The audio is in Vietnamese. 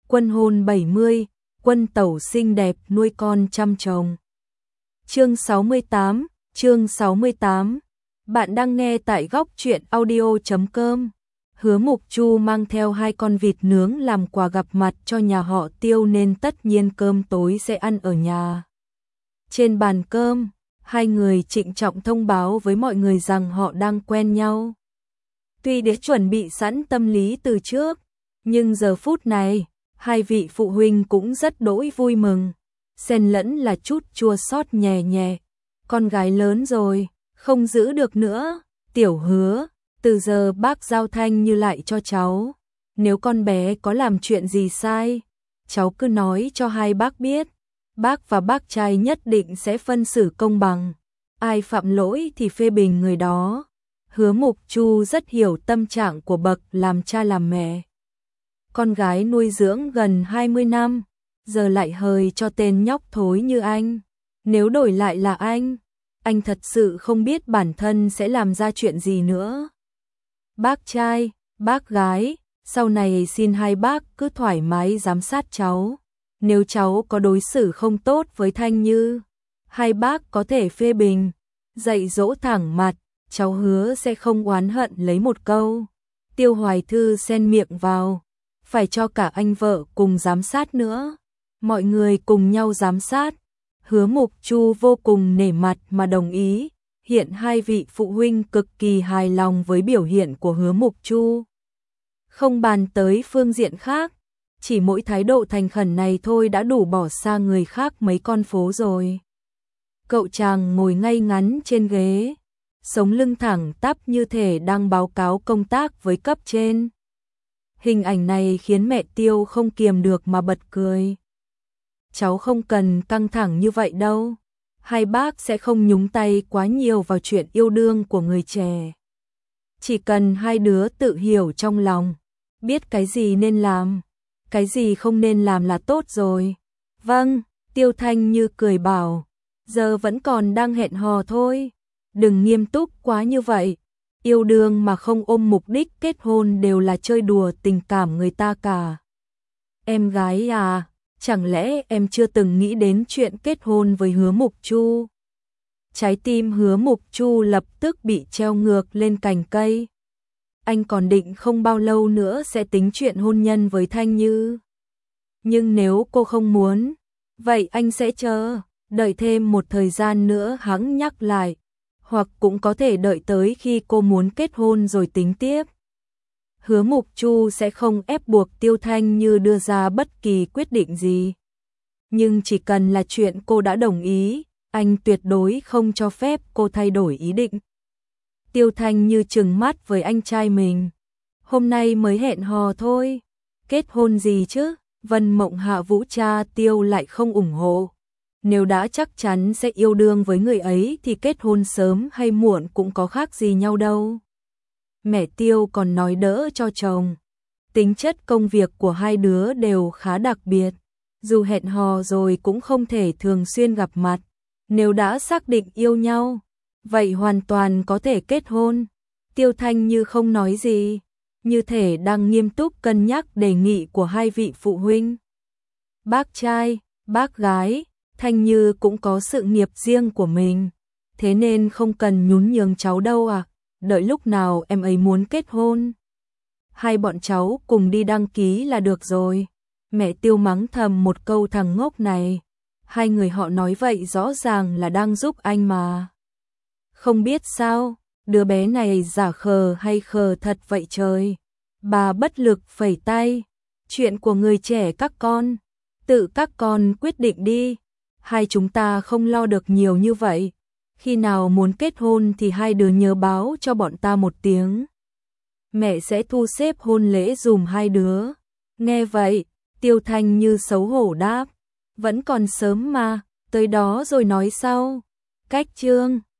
Quân hôn 70, quân tẩu xinh đẹp nuôi con chăm chồng. Chương 68. Bạn đang nghe tại góc truyện audio.com. Hứa Mục Chu mang theo 2 con vịt nướng làm quà gặp mặt cho nhà họ Tiêu nên tất nhiên cơm tối sẽ ăn ở nhà. Trên bàn cơm, 2 người trịnh trọng thông báo với mọi người rằng họ đang quen nhau. Tuy đã chuẩn bị sẵn tâm lý từ trước, nhưng giờ phút này, 2 vị phụ huynh cũng rất đỗi vui mừng, xen lẫn là chút chua xót nhẹ nhẹ. Con gái lớn rồi, không giữ được nữa, Tiểu Hứa, từ giờ bác giao thanh như lại cho cháu. Nếu con bé có làm chuyện gì sai, cháu cứ nói cho 2 bác biết. Bác và bác trai nhất định sẽ phân xử công bằng. Ai phạm lỗi thì phê bình người đó. Hứa Mục Chu rất hiểu tâm trạng của bậc làm cha làm mẹ. Con gái nuôi dưỡng gần 20 năm, giờ lại hời cho tên nhóc thối như anh. Nếu đổi lại là anh thật sự không biết bản thân sẽ làm ra chuyện gì nữa. Bác trai, bác gái, sau này xin 2 bác cứ thoải mái giám sát cháu. Nếu cháu có đối xử không tốt với Thanh Như, 2 bác có thể phê bình, dạy dỗ thẳng mặt, cháu hứa sẽ không oán hận lấy một câu. Tiêu Hoài Thư xen miệng vào, phải cho cả anh vợ cùng giám sát nữa. Mọi người cùng nhau giám sát. Hứa Mục Chu vô cùng nể mặt mà đồng ý. Hiện 2 vị phụ huynh cực kỳ hài lòng với biểu hiện của Hứa Mục Chu. Không bàn tới phương diện khác, chỉ mỗi thái độ thành khẩn này thôi đã đủ bỏ xa người khác mấy con phố rồi. Cậu chàng ngồi ngay ngắn trên ghế, sống lưng thẳng tắp như thể đang báo cáo công tác với cấp trên. Hình ảnh này khiến mẹ Tiêu không kiềm được mà bật cười. Cháu không cần căng thẳng như vậy đâu. 2 bác sẽ không nhúng tay quá nhiều vào chuyện yêu đương của người trẻ. Chỉ cần 2 đứa tự hiểu trong lòng, biết cái gì nên làm, cái gì không nên làm là tốt rồi. Vâng, Tiêu Thanh Như cười bảo, giờ vẫn còn đang hẹn hò thôi. Đừng nghiêm túc quá như vậy. Yêu đương mà không ôm mục đích kết hôn đều là chơi đùa tình cảm người ta cả. Em gái à, chẳng lẽ em chưa từng nghĩ đến chuyện kết hôn với Hứa Mục Chu? Trái tim Hứa Mục Chu lập tức bị treo ngược lên cành cây. Anh còn định không bao lâu nữa sẽ tính chuyện hôn nhân với Thanh Như. Nhưng nếu cô không muốn, vậy anh sẽ chờ, đợi thêm một thời gian nữa hắn nhắc lại. Hoặc cũng có thể đợi tới khi cô muốn kết hôn rồi tính tiếp. Hứa Mục Chu sẽ không ép buộc Tiêu Thanh Như đưa ra bất kỳ quyết định gì. Nhưng chỉ cần là chuyện cô đã đồng ý, anh tuyệt đối không cho phép cô thay đổi ý định. Tiêu Thanh Như trừng mắt với anh trai mình. Hôm nay mới hẹn hò thôi. Kết hôn gì chứ? Vân Mộng Hạ Vũ cha Tiêu lại không ủng hộ. Nếu đã chắc chắn sẽ yêu đương với người ấy thì kết hôn sớm hay muộn cũng có khác gì nhau đâu. Mẹ Tiêu còn nói đỡ cho chồng. Tính chất công việc của 2 đứa đều khá đặc biệt. Dù hẹn hò rồi cũng không thể thường xuyên gặp mặt. Nếu đã xác định yêu nhau, vậy hoàn toàn có thể kết hôn. Tiêu Thanh Như không nói gì, như thể đang nghiêm túc cân nhắc đề nghị của 2 vị phụ huynh. Bác trai, bác gái, Thanh Như cũng có sự nghiệp riêng của mình, thế nên không cần nhún nhường cháu đâu à, đợi lúc nào em ấy muốn kết hôn. 2 bọn cháu cùng đi đăng ký là được rồi. Mẹ Tiêu mắng thầm một câu thằng ngốc này. 2 người họ nói vậy rõ ràng là đang giúp anh mà. Không biết sao, đứa bé này giả khờ hay khờ thật vậy trời. Bà bất lực phẩy tay. Chuyện của người trẻ các con, tự các con quyết định đi. 2 chúng ta không lo được nhiều như vậy. Khi nào muốn kết hôn thì 2 đứa nhớ báo cho bọn ta một tiếng. Mẹ sẽ thu xếp hôn lễ dùm 2 đứa. Nghe vậy, Tiêu Thanh Như xấu hổ đáp. Vẫn còn sớm mà, tới đó rồi nói sau. Cách chương